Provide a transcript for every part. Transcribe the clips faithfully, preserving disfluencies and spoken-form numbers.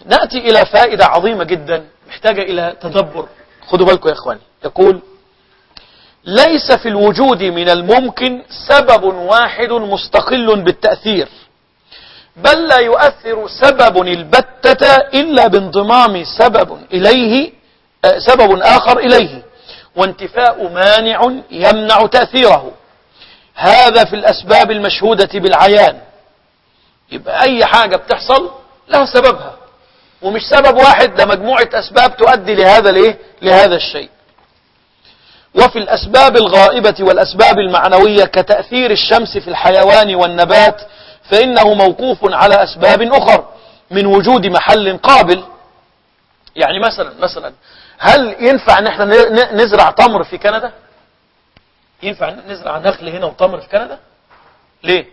نأتي إلى فائدة عظيمة جدا محتاجة إلى تدبر. خدوا بالكم يا إخواني. يقول: ليس في الوجود من الممكن سبب واحد مستقل بالتأثير، بل لا يؤثر سبب البتة إلا بانضمام سبب إليه سبب آخر إليه، وانتفاء مانع يمنع تأثيره. هذا في الأسباب المشهودة بالعيان. يبقى أي حاجة بتحصل لها سببها، ومش سبب واحد، ده مجموعة أسباب تؤدي لهذا ليه؟ لهذا الشيء. وفي الأسباب الغائبة والأسباب المعنوية كتأثير الشمس في الحيوان والنبات، فإنه موقوف على أسباب أخرى من وجود محل قابل. يعني مثلا مثلا هل ينفع ان احنا نزرع تمر في كندا؟ ينفع نزرع نخل هنا وتمر في كندا؟ ليه؟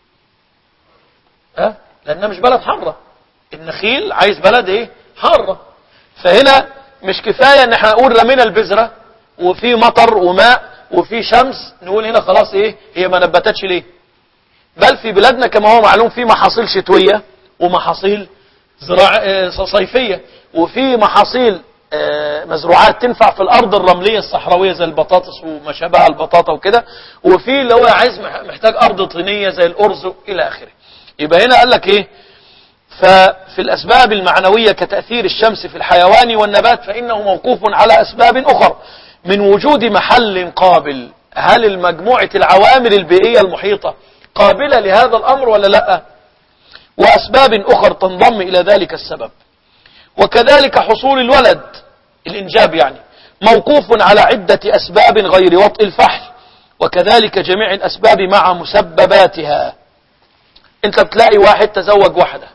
ها؟ لأنها مش بلد حارة. النخيل عايز بلد ايه؟ حارة. فهنا مش كفاية ان احنا نقول رمينا البذرة وفي مطر وماء وفي شمس نقول هنا خلاص ايه هي ما نبتتش ليه. بل في بلادنا كما هو معلوم في محاصيل شتوية ومحاصيل زراع صيفية، وفي محاصيل مزروعات تنفع في الارض الرملية الصحراوية زي البطاطس وما شابه البطاطا وكده، وفي اللي هو عايز محتاج ارض طينية زي الارز الى اخره. يبقى هنا قال لك ايه؟ ففي الأسباب المعنوية كتأثير الشمس في الحيوان والنبات فإنه موقوف على أسباب أخرى من وجود محل قابل. هل المجموعة العوامل البيئية المحيطة قابلة لهذا الأمر ولا لا؟ وأسباب أخرى تنضم إلى ذلك السبب. وكذلك حصول الولد، الإنجاب يعني، موقوف على عدة أسباب غير وطء الفحل، وكذلك جميع الأسباب مع مسبباتها. انت بتلاقي واحد تزوج واحدة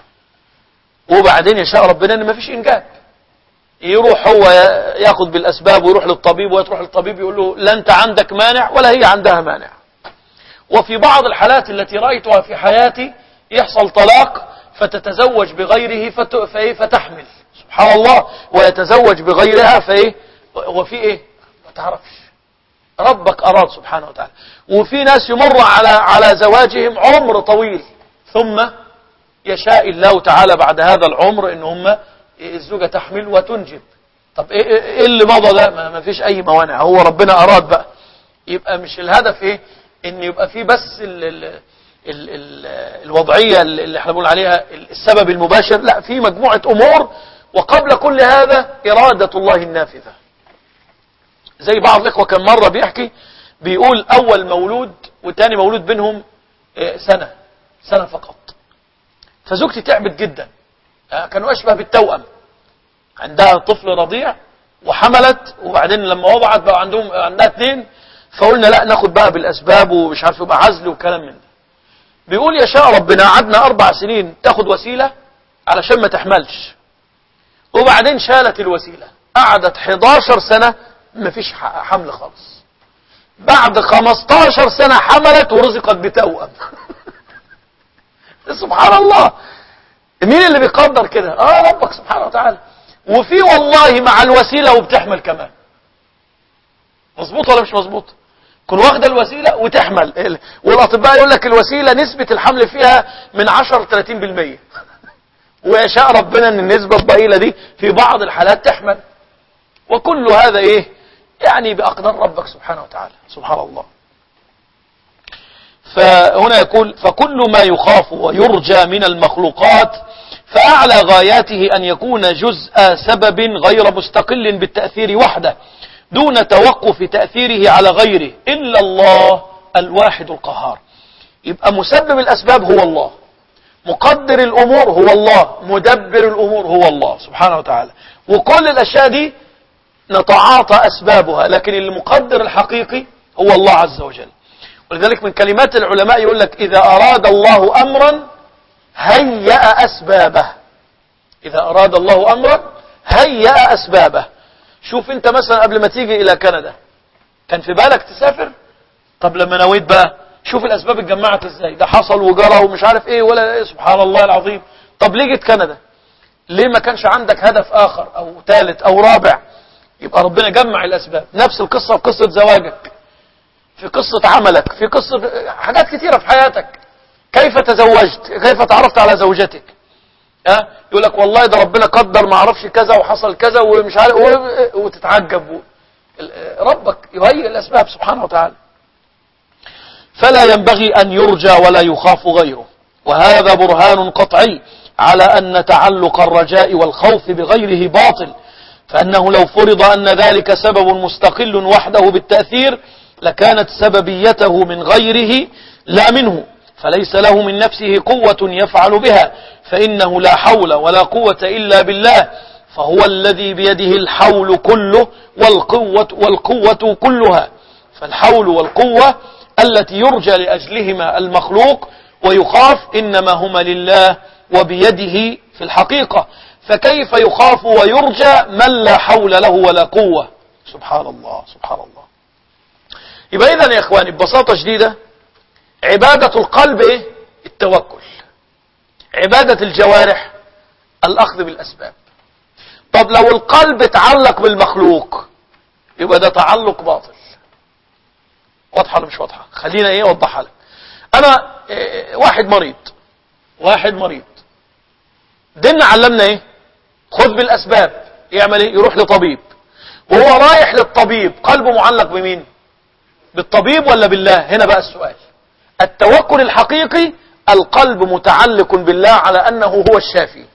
وبعدين يشاء ربنا ان مفيش انجاب، يروح هو ياخذ بالاسباب ويروح للطبيب ويروح للطبيب يقول له لا انت عندك مانع ولا هي عندها مانع. وفي بعض الحالات التي رأيتها في حياتي يحصل طلاق فتتزوج بغيره فت... فايه فتحمل، سبحان الله، ويتزوج بغيرها فايه وفي ايه ما تعرفش، ربك اراد سبحانه وتعالى. وفي ناس يمر على على زواجهم عمر طويل ثم يشاء الله تعالى بعد هذا العمر ان هم الزوجة تحمل وتنجب. طب ايه, إيه اللي مضى ده؟ ما فيش اي موانع، هو ربنا اراد بقى. يبقى مش الهدف ايه ان يبقى في بس ال ال ال ال الوضعية اللي احنا بنقول عليها السبب المباشر، لا، في مجموعة امور وقبل كل هذا ارادة الله النافذة. زي بعض الاخوة كان مرة بيحكي بيقول اول مولود والتاني مولود بينهم سنة سنة فقط، فزوجتي تعبت جدا، كانوا اشبه بالتوأم، عندها طفل رضيع وحملت وبعدين لما وضعت بقى عندهم عندها اثنين، فقلنا لا ناخد بقى بالاسباب ومش عارف يبقى عزل وكلام من ده. بيقول يشاء ربنا قعدنا اربع سنين تاخد وسيلة علشان ما تحملش، وبعدين شالت الوسيلة، قعدت حداشر سنة ما فيش حمل خالص، بعد خمستاشر سنة حملت ورزقت بتوأم. سبحان الله، مين اللي بيقدر كده؟ اه ربك سبحانه وتعالى. وفي والله مع الوسيلة وبتحمل كمان، مظبوط ولا مش مظبوط؟ كل واخده الوسيلة وتحمل، والاطباء يقول لك الوسيلة نسبة الحمل فيها من عشرة ل ثلاثين بالمية، ويشاء ربنا ان النسبة الضئيلة دي في بعض الحالات تحمل. وكل هذا ايه يعني بأقدار ربك سبحانه وتعالى، سبحان الله. فهنا يقول فكل ما يخاف ويرجى من المخلوقات فأعلى غاياته أن يكون جزء سبب غير مستقل بالتأثير وحده دون توقف تأثيره على غيره إلا الله الواحد القهار. يبقى مسبب الأسباب هو الله، مقدر الأمور هو الله، مدبر الأمور هو الله سبحانه وتعالى. وكل الأشياء دي نتعاطى أسبابها، لكن المقدر الحقيقي هو الله عز وجل. ولذلك من كلمات العلماء يقول لك إذا أراد الله أمرا هيأ أسبابه، إذا أراد الله أمرا هيأ أسبابه. شوف أنت مثلا قبل ما تيجي إلى كندا كان في بالك تسافر؟ طب لما نويت بقى شوف الأسباب اتجمعت إزاي، ده حصل وجرى ومش عارف إيه ولا إيه، سبحان الله العظيم. طب ليه جيت كندا؟ ليه ما كانش عندك هدف آخر أو ثالث أو رابع؟ يبقى ربنا جمع الأسباب. نفس القصة في قصة زواجك، في قصة عملك، في قصة حاجات كثيرة في حياتك. كيف تزوجت؟ كيف تعرفت على زوجتك؟ ها يقول لك والله ده ربنا قدر ما اعرفش كذا وحصل كذا ومش عارف، وتتعجب. ربك يهيئ الاسباب سبحانه وتعالى. فلا ينبغي ان يرجى ولا يخاف غيره، وهذا برهان قطعي على ان تعلق الرجاء والخوف بغيره باطل، فانه لو فرض ان ذلك سبب مستقل وحده بالتأثير لكانت سببيته من غيره لا منه، فليس له من نفسه قوة يفعل بها، فإنه لا حول ولا قوة إلا بالله، فهو الذي بيده الحول كله والقوة, والقوة كلها. فالحول والقوة التي يرجى لأجلهما المخلوق ويخاف إنما هما لله وبيده في الحقيقة، فكيف يخاف ويرجى من لا حول له ولا قوة؟ سبحان الله سبحان الله. يبقى إذن يا إخواني ببساطة شديدة عبادة القلب إيه؟ التوكل. عبادة الجوارح الأخذ بالأسباب. طب لو القلب تعلق بالمخلوق يبقى ده تعلق باطل. واضحة ولا مش واضحة؟ خلينا إيه أوضحها لك. أنا إيه واحد مريض واحد مريض ديننا علمنا إيه؟ خذ بالأسباب. يعمل إيه؟ يروح لطبيب، وهو رايح للطبيب قلبه معلق بمين؟ بالطبيب ولا بالله؟ هنا بقى السؤال. التوكل الحقيقي القلب متعلق بالله على أنه هو الشافي،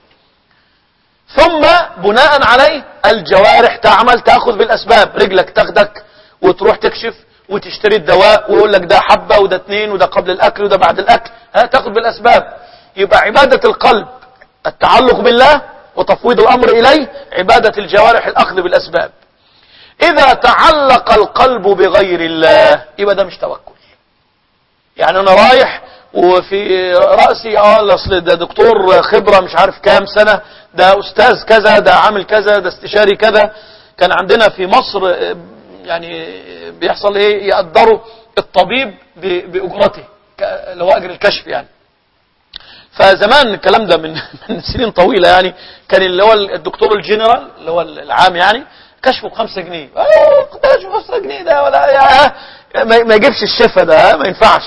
ثم بناء عليه الجوارح تعمل تأخذ بالأسباب. رجلك تاخدك وتروح تكشف وتشتري الدواء ويقول لك ده حبة وده اتنين وده قبل الأكل وده بعد الأكل، ها تأخذ بالأسباب. يبقى عبادة القلب التعلق بالله وتفويض الأمر إليه، عبادة الجوارح الأخذ بالأسباب. إذا تعلق القلب بغير الله يبقى ده مش توكل. يعني أنا رايح وفي رأسي اه اصل ده دكتور خبرة مش عارف كام سنة، ده أستاذ كذا، ده عامل كذا، ده استشاري كذا. كان عندنا في مصر يعني بيحصل ايه، يقدروا الطبيب بأجرته اللي هو أجر الكشف يعني. فزمان الكلام ده من من سنين طويلة يعني، كان اللي هو الدكتور الجنرال اللي هو العام يعني كشفه بخمسة جنيه. كشفه بخمسة جنيه ده ولا يا ما يجيبش الشفا ده، ما ينفعش.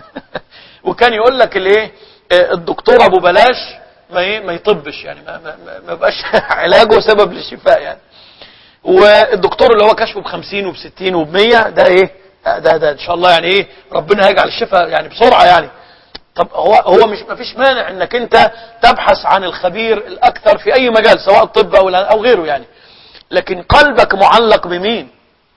وكان يقول لك الايه الدكتور ابو بلاش ما ما يطبش يعني، ما ما ما يبقاش علاجه سبب للشفاء يعني. والدكتور اللي هو كشفه بخمسين وبستين وبمية ده ايه ده ده ان شاء الله يعني ايه ربنا هيجعل الشفاء يعني بسرعة يعني. طب هو هو مش ما فيش مانع انك انت تبحث عن الخبير الاكثر في اي مجال سواء الطب او او غيره يعني، لكن قلبك معلق بمين؟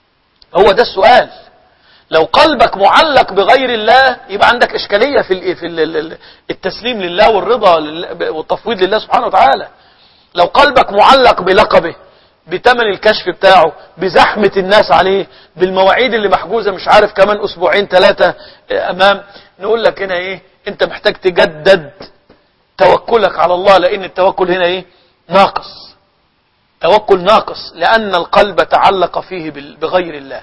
هو ده السؤال. لو قلبك معلق بغير الله يبقى عندك إشكالية في في التسليم لله والرضا والتفويض لله سبحانه وتعالى. لو قلبك معلق بلقبه، بتمن الكشف بتاعه، بزحمة الناس عليه، بالمواعيد اللي محجوزة مش عارف كمان أسبوعين ثلاثة أمام، نقول لك هنا إيه؟ أنت محتاج تجدد توكلك على الله، لأن التوكل هنا إيه؟ ناقص. توكل ناقص لأن القلب تعلق فيه بغير الله.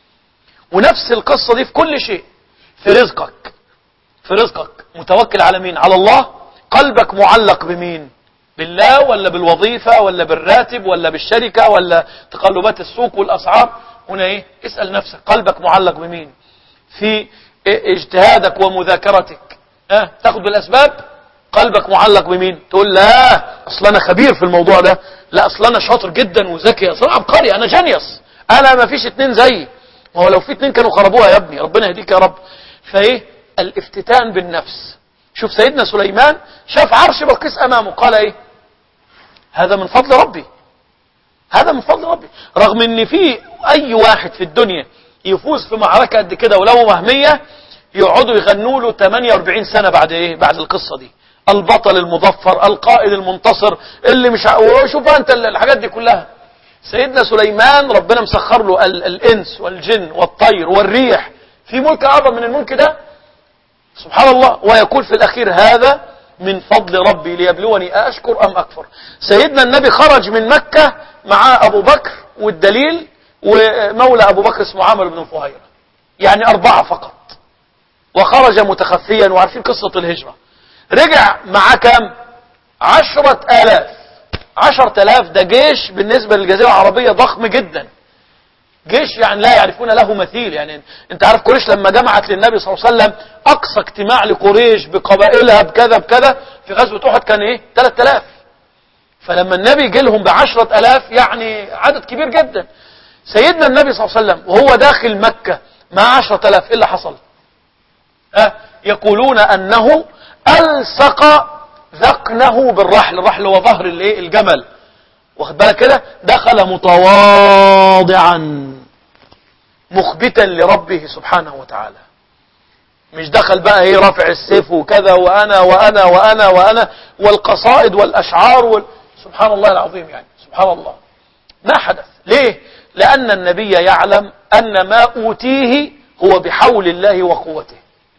ونفس القصة دي في كل شيء. في رزقك في رزقك متوكل على مين؟ على الله. قلبك معلق بمين؟ بالله ولا بالوظيفة ولا بالراتب ولا بالشركة ولا تقلبات السوق والأسعار؟ هنا ايه؟ اسأل نفسك قلبك معلق بمين؟ في اجتهادك ومذاكرتك اه تاخد بالأسباب. قلبك معلق بمين؟ تقول لا اصلا انا خبير في الموضوع ده، لا اصلا انا شاطر جدا وذكي، اصلا عبقري، انا جانيوس، انا ما فيش اتنين زيي. ما هو لو في اتنين كانوا خربوها يا ابني، ربنا يهديك يا رب. فايه الافتتان بالنفس. شوف سيدنا سليمان شاف عرش بلقيس امامه قال ايه؟ هذا من فضل ربي، هذا من فضل ربي. رغم ان في اي واحد في الدنيا يفوز في معركة قد كده ولو وهمية يقعدوا يغنوا له ثمانية وأربعين سنة بعد ايه؟ بعد القصة دي. البطل المظفر، القائد المنتصر اللي مش ع... شوف انت الحاجات دي كلها. سيدنا سليمان ربنا مسخر له ال... الانس والجن والطير والريح، في ملك اعظم من الملك ده سبحان الله. ويقول في الاخير هذا من فضل ربي ليبلوني أشكر أم أكفر. سيدنا النبي خرج من مكة مع أبو بكر والدليل ومولى أبو بكر اسمه عامر بن فهيرة، يعني أربعة فقط، وخرج متخفيا. وعارفين قصة الهجرة. رجع مع كم؟ عشرة آلاف. عشرة آلاف ده جيش بالنسبة للجزيرة العربية ضخم جدا، جيش يعني لا يعرفون له مثيل. يعني انت عارف قريش لما جمعت للنبي صلى الله عليه وسلم اقصى اجتماع لقريش بقبائلها بكذا بكذا في غزوة احد كان ايه؟ ثلاثة آلاف. فلما النبي جه لهم بعشرة ألاف يعني عدد كبير جدا. سيدنا النبي صلى الله عليه وسلم وهو داخل مكة مع عشرة ألاف إيه اللي حصل؟ أه يقولون أنه ألصق ذقنه بالرحل. الرحل هو ظهر الجمل، واخد بالك كده، دخل متواضعا مخبتا لربه سبحانه وتعالى. مش دخل بقى ايه رافع السيف وكذا وانا وانا وانا وانا والقصائد والاشعار وال... سبحان الله العظيم، يعني سبحان الله ما حدث. ليه؟ لان النبي يعلم ان ما اوتيه هو بحول الله وقوته.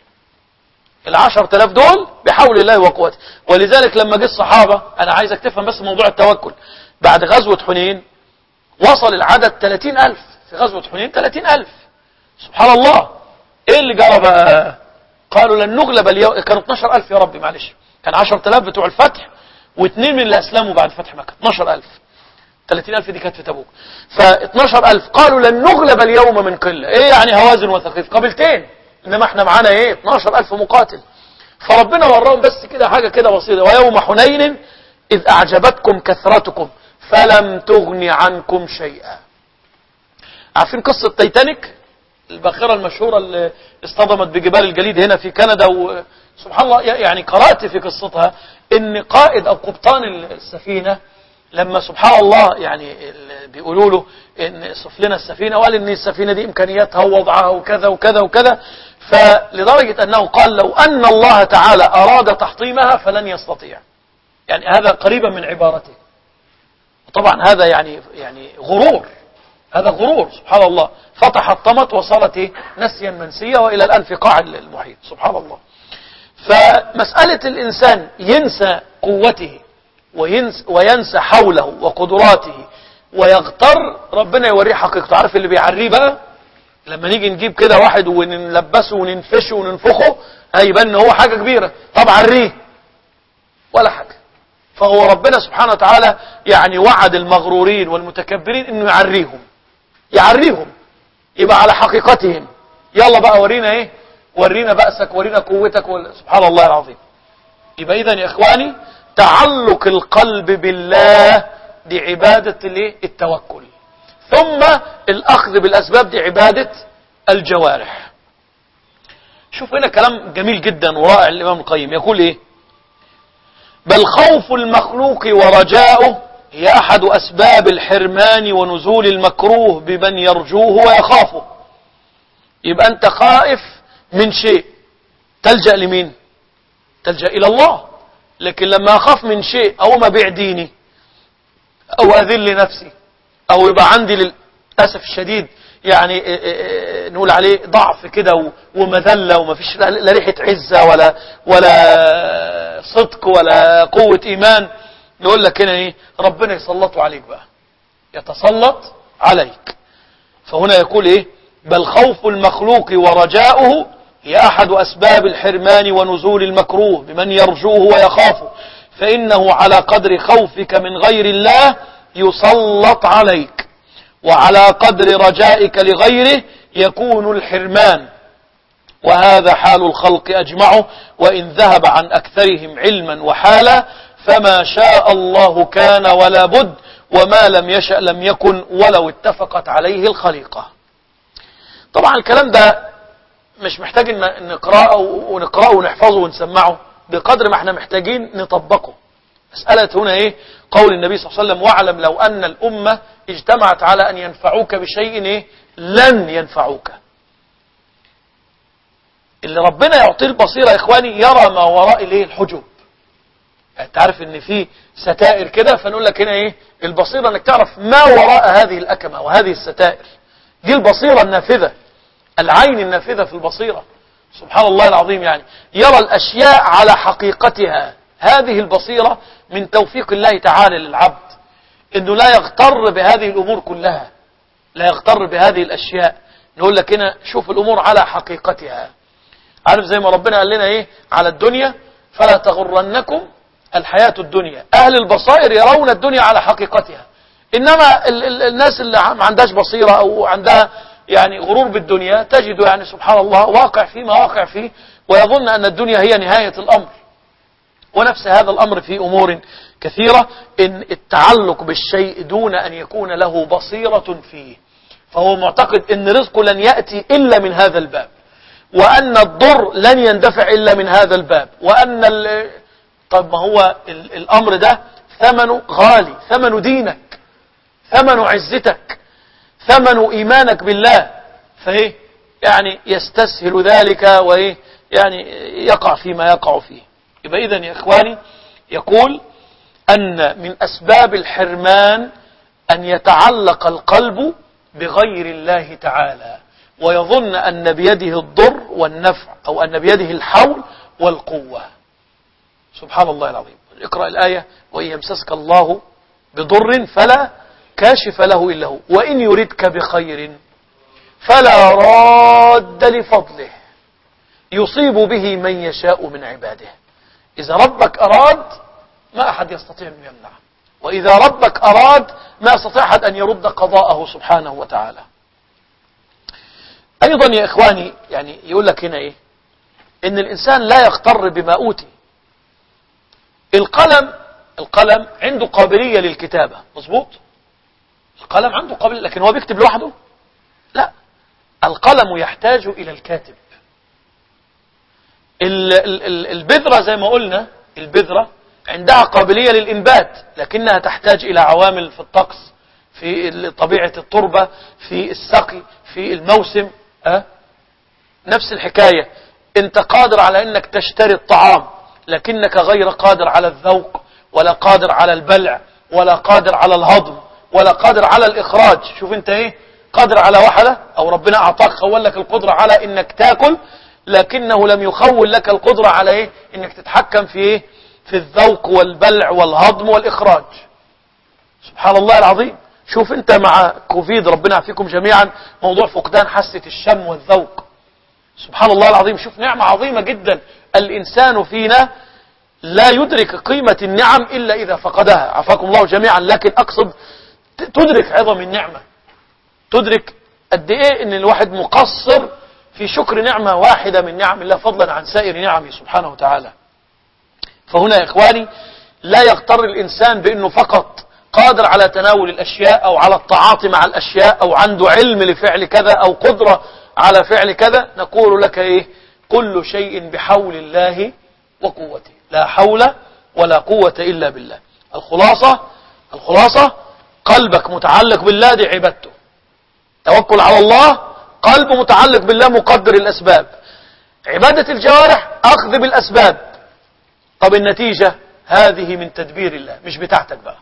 العشر تلاف دول بحول الله وقوته. ولذلك لما جه الصحابة، انا عايزك تفهم بس موضوع التوكل، بعد غزوة حنين وصل العدد ثلاثين ألف. في غزوة حنين ثلاثين ألف. سبحان الله. ايه اللي جرى بقى؟ قالوا لن نغلب اليوم. كانوا اثناشر ألف يا ربي معلش، كان عشرة آلاف بتوع الفتح واثنين من اللي اسلموا بعد فتح مكة. اثناشر ألف. ثلاثين ألف دي كانت في تبوك. ف اثناشر ألف قالوا لن نغلب اليوم من قلة. ايه يعني هوازن وثقيف قبيلتين، انما احنا معانا ايه اثناشر ألف مقاتل. فربنا وراهم بس كده حاجة كده بسيطة. ويوم حنين إذ أعجبتكم كثرتكم فلم تغن عنكم شيئا. عارفين قصة تايتانيك الباخرة المشهورة اللي اصطدمت بجبال الجليد هنا في كندا؟ وسبحان الله يعني قرأت في قصتها ان قائد او قبطان السفينة لما سبحان الله يعني بيقولوا له ان صف لنا السفينة، وقال ان السفينة دي امكانياتها ووضعها وكذا وكذا وكذا، فلدرجة انه قال لو ان الله تعالى اراد تحطيمها فلن يستطيع. يعني هذا قريبا من عبارته. طبعا هذا يعني يعني غرور، هذا غرور سبحان الله. فتحطمت وصارت ايه نسيا منسية والى الان في قاع المحيط. سبحان الله. فمسألة الانسان ينسى قوته وينسى, وينسى حوله وقدراته ويغتر، ربنا يوريه حقيقته. عارف اللي بيعريه بقى لما نيجي نجيب كده واحد ونلبسه وننفشه وننفخه هيبان ان هو حاجة كبيرة، طب عريه ولا حاجة. فهو ربنا سبحانه وتعالى يعني وعد المغرورين والمتكبرين انه يعريهم يعريهم يبقى على حقيقتهم. يلا بقى ورينا ايه، ورينا بأسك، ورينا قوتك. سبحان الله العظيم. يبقى اذا يا اخواني تعلق القلب بالله دي عبادة الايه التوكل، ثم الاخذ بالاسباب دي عبادة الجوارح. شوف هنا كلام جميل جدا ورائع الامام القيم يقول ايه: بل خوف المخلوق ورجاؤه هي أحد أسباب الحرمان ونزول المكروه بمن يرجوه ويخافه. يبقى أنت خائف من شيء تلجأ لمين؟ تلجأ إلى الله. لكن لما أخاف من شيء أو ما بيع ديني أو أذل نفسي أو يبقى عندي للأسف الشديد يعني نقول عليه ضعف كده ومذلة وما فيش لا ريحة عزة ولا ولا صدق ولا قوة إيمان، نقول لك هنا ايه ربنا يسلطه عليك بقى، يتسلط عليك. فهنا يقول ايه: بل خوف المخلوق ورجاؤه هي أحد أسباب الحرمان ونزول المكروه بمن يرجوه ويخافه، فإنه على قدر خوفك من غير الله يسلط عليك، وعلى قدر رجائك لغيره يكون الحرمان. وهذا حال الخلق أجمعه، وإن ذهب عن أكثرهم علما وحالا فما شاء الله كان ولا بد، وما لم يشأ لم يكن ولو اتفقت عليه الخليقة. طبعا الكلام ده مش محتاج ان نقرأه ونقرأه ونحفظه ونسمعه بقدر ما احنا محتاجين نطبقه. مسألة هنا ايه؟ قول النبي صلى الله عليه وسلم: واعلم لو ان الامة اجتمعت على ان ينفعوك بشيء ايه لن ينفعوك. اللي ربنا يعطيه البصيرة يا اخواني يرى ما وراء الايه الحجب. يعني تعرف ان في ستائر كده، فنقول لك هنا ايه البصيرة، انك تعرف ما وراء هذه الاكمة وهذه الستائر. دي البصيرة النافذة، العين النافذة في البصيرة. سبحان الله العظيم. يعني يرى الاشياء على حقيقتها. هذه البصيرة من توفيق الله تعالى للعبد، انه لا يغتر بهذه الامور كلها، لا يغتر بهذه الاشياء. نقول لك هنا شوف الامور على حقيقتها. عارف زي ما ربنا قال لنا ايه على الدنيا: فلا تغرنكم الحياة الدنيا. اهل البصائر يرون الدنيا على حقيقتها، انما ال ال الناس اللي ما عندهاش بصيرة او عندها يعني غرور بالدنيا تجد يعني سبحان الله واقع فيه ما واقع فيه، ويظن ان الدنيا هي نهاية الامر، ونفس هذا الأمر في أمور كثيرة، إن التعلق بالشيء دون أن يكون له بصيرة فيه، فهو معتقد إن رزقه لن يأتي إلا من هذا الباب، وأن الضر لن يندفع إلا من هذا الباب، وأن ال... طب ما هو ال... الأمر ده ثمنه غالي، ثمن دينك، ثمن عزتك، ثمن إيمانك بالله، فإيه يعني يستسهل ذلك وإيه يعني يقع فيما يقع فيه. يبقى إذن يا إخواني يقول أن من أسباب الحرمان أن يتعلق القلب بغير الله تعالى، ويظن أن بيده الضر والنفع، أو أن بيده الحول والقوة. سبحان الله العظيم. اقرأ الآية: وإن يمسسك الله بضر فلا كاشف له إلا هو، وإن يردك بخير فلا راد لفضله يصيب به من يشاء من عباده. إذا ربك أراد ما أحد يستطيع أن يمنع، وإذا ربك أراد ما يستطيع أحد أن يرد قضاءه سبحانه وتعالى. أيضا يا إخواني يعني يقول لك هنا إيه؟ إن الإنسان لا يغتر بما أوتي. القلم القلم عنده قابلية للكتابة، مظبوط؟ القلم عنده قابلية، لكن هو بيكتب لوحده؟ لا، القلم يحتاج إلى الكاتب. البذرة زي ما قلنا، البذرة عندها قابلية للإنبات، لكنها تحتاج إلى عوامل في الطقس، في طبيعة التربة، في السقي، في الموسم. أه؟ نفس الحكاية، انت قادر على انك تشتري الطعام، لكنك غير قادر على الذوق، ولا قادر على البلع، ولا قادر على الهضم، ولا قادر على الإخراج. شوف انت ايه قادر على واحدة، او ربنا اعطاك خول لك القدرة على انك تاكل، لكنه لم يخول لك القدرة على ايه انك تتحكم في ايه في الذوق والبلع والهضم والإخراج. سبحان الله العظيم. شوف انت مع كوفيد، ربنا يعافيكم جميعا، موضوع فقدان حاسة الشم والذوق. سبحان الله العظيم. شوف نعمة عظيمة جدا، الإنسان فينا لا يدرك قيمة النعم إلا إذا فقدها، عافاكم الله جميعا. لكن أقصد تدرك عظم النعمة، تدرك قد إيه إن الواحد مقصر في شكر نعمة واحدة من نعم الله، فضلا عن سائر نعمه سبحانه وتعالى. فهنا يا إخواني لا يغتر الإنسان بأنه فقط قادر على تناول الأشياء، أو على التعاطي مع الأشياء، أو عنده علم لفعل كذا، أو قدرة على فعل كذا. نقول لك إيه؟ كل شيء بحول الله وقوته، لا حول ولا قوة إلا بالله. الخلاصة الخلاصة قلبك متعلق بالله، دي عبادته. توكل على الله، قلب متعلق بالله مقدر الأسباب. عبادة الجوارح أخذ بالأسباب. طب النتيجة هذه من تدبير الله، مش بتاعتك بقى.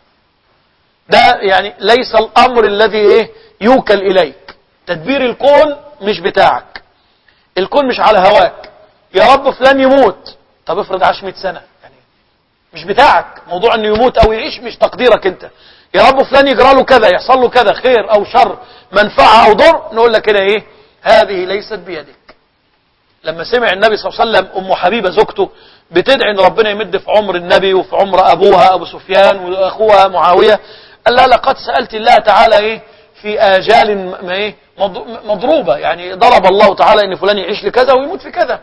ده يعني ليس الأمر الذي إيه يوكل إليك. تدبير الكون مش بتاعك، الكون مش على هواك. يا رب فلان يموت، طب افرض عاش مئة سنة، يعني مش بتاعك موضوع انه يموت او يعيش، مش تقديرك انت. يا رب فلان يجرى له كذا، يحصل له كذا، خير او شر، منفعة او ضر، نقول لك كده ايه؟ هذه ليست بيدك. لما سمع النبي صلى الله عليه وسلم ام حبيبة زوجته بتدعي ان ربنا يمد في عمر النبي وفي عمر ابوها ابو سفيان واخوها معاوية، قال لها لقد سألت الله تعالى ايه في آجال ما ايه مضروبة، يعني ضرب الله تعالى ان فلان يعيش لكذا ويموت في كذا.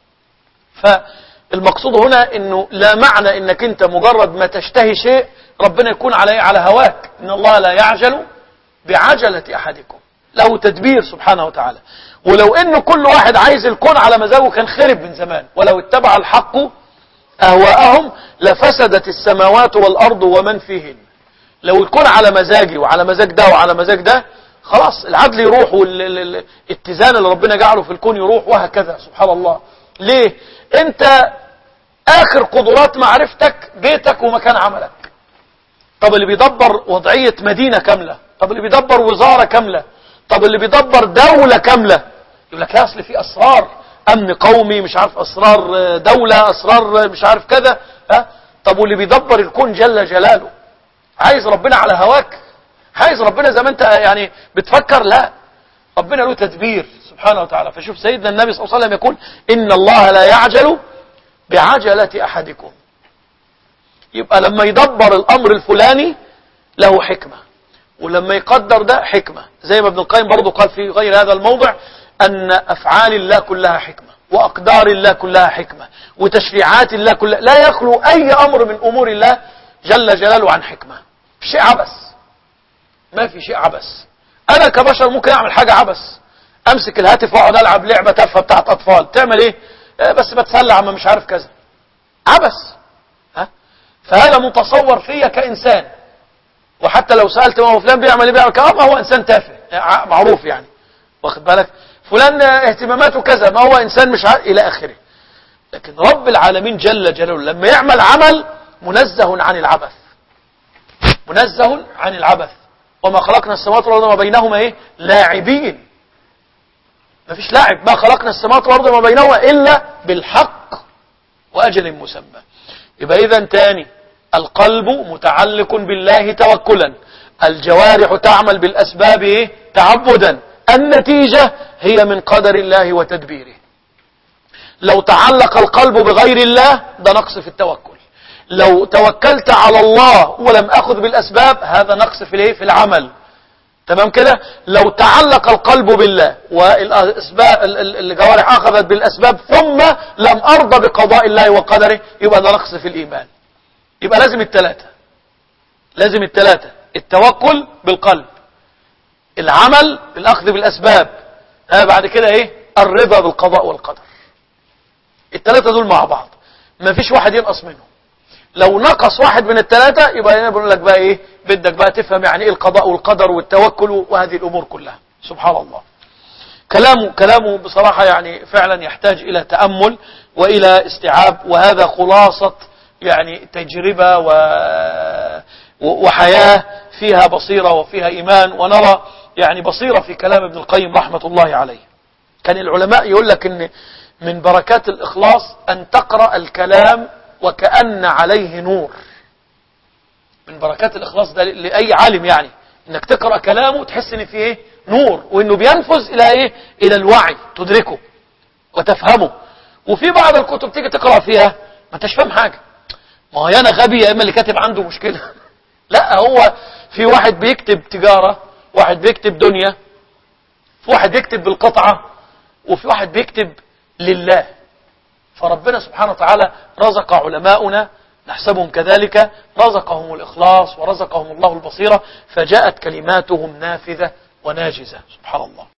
فالمقصود هنا انه لا معنى انك انت مجرد ما تشتهي شيء ربنا يكون على على هواك. ان الله لا يعجل بعجلة احدكم، له تدبير سبحانه وتعالى. ولو انه كل واحد عايز الكون على مزاجه كان خرب من زمان. ولو اتبع الحق اهواءهم لفسدت السماوات والارض ومن فيهن. لو الكون على مزاجي وعلى مزاج ده وعلى مزاج ده، خلاص العدل يروح، والاتزان اللي ربنا جعله في الكون يروح، وهكذا. سبحان الله. ليه؟ انت اخر قدرات معرفتك بيتك ومكان عملك. طب اللي بيدبر وضعية مدينة كاملة، طب اللي بيدبر وزارة كاملة، طب اللي بيدبر دولة كاملة، يقول لك لا اصل في اسرار امن قومي، مش عارف اسرار دولة، اسرار مش عارف كذا. ها؟ طب واللي بيدبر الكون جل جلاله، عايز ربنا على هواك؟ عايز ربنا زي ما انت يعني بتفكر؟ لا، ربنا له تدبير سبحانه وتعالى. فشوف سيدنا النبي صلى الله عليه وسلم يقول إن الله لا يعجل بعجلة أحدكم. يبقى لما يدبر الأمر الفلاني له حكمة، ولما يقدر ده حكمة. زي ما ابن القيم برضو قال في غير هذا الموضع أن أفعال الله كلها حكمة. وأقدار الله كلها حكمة، وتشريعات الله كلها، لا يخلو أي أمر من أمور الله جل جلاله عن حكمة. شيء عبث، ما في شيء عبث. أنا كبشر ممكن أعمل حاجة عبث، أمسك الهاتف وأقعد ألعب لعبة تافهة بتاعت أطفال، تعمل إيه؟ بس بتسلى عما مش عارف كذا، عبث. ها؟ فهذا متصور فيا كإنسان، وحتى لو سألت ما هو فلان بيعمل إيه بيعمل كذا، ما هو إنسان تافه معروف يعني، واخد بالك؟ فلان اهتماماته كذا، ما هو إنسان مش عارف إلى آخره. لكن رب العالمين جل جلاله لما يعمل عمل منزه عن العبث، منزه عن العبث. وما خلقنا السماوات والأرض وما بينهما إيه؟ لاعبين. ما فيش لاعب، ما خلقنا السماوات والأرض وما بينهما إلا بالحق وأجل مسمى. يبقى إذا تاني، القلب متعلق بالله توكلا، الجوارح تعمل بالأسباب إيه؟ تعبدا، النتيجة هي من قدر الله وتدبيره. لو تعلق القلب بغير الله ده نقص في التوكل. لو توكلت على الله ولم أخذ بالأسباب هذا نقص في الايه؟ في العمل. تمام كده؟ لو تعلق القلب بالله والأسباب الجوارح أخذت بالأسباب ثم لم أرضى بقضاء الله وقدره يبقى ده نقص في الإيمان. يبقى لازم الثلاثة، لازم الثلاثة، التوكل بالقلب، العمل بالأخذ بالأسباب، ها بعد كده ايه؟ الرضا بالقضاء والقدر. الثلاثة دول مع بعض ما فيش واحد ينقص منهم. لو نقص واحد من الثلاثة يبقى انا بقول لك بقى ايه؟ بدك بقى تفهم يعني ايه القضاء والقدر والتوكل وهذه الامور كلها. سبحان الله. كلامه كلامه بصراحة يعني فعلا يحتاج الى تأمل والى استيعاب، وهذا خلاصة يعني تجربة و... وحياة فيها بصيرة وفيها ايمان، ونرى يعني بصيرة في كلام ابن القيم رحمة الله عليه. كان العلماء يقول لك ان من بركات الإخلاص أن تقرأ الكلام وكأن عليه نور. من بركات الإخلاص ده لأي عالم يعني إنك تقرأ كلامه تحس إن فيه إيه؟ نور، وإنه بينفذ إلى إيه؟ إلى الوعي، تدركه وتفهمه. وفي بعض الكتب تيجي تقرأ فيها ما تفهم حاجة، ما هو أنا غبي يا إما اللي كاتب عنده مشكلة. لا، هو في واحد بيكتب تجارة، واحد بيكتب دنيا، في واحد يكتب بالقطعة، وفي واحد بيكتب لله. فربنا سبحانه وتعالى رزق علماؤنا نحسبهم كذلك، رزقهم الإخلاص ورزقهم الله البصيرة، فجاءت كلماتهم نافذة وناجزة. سبحان الله.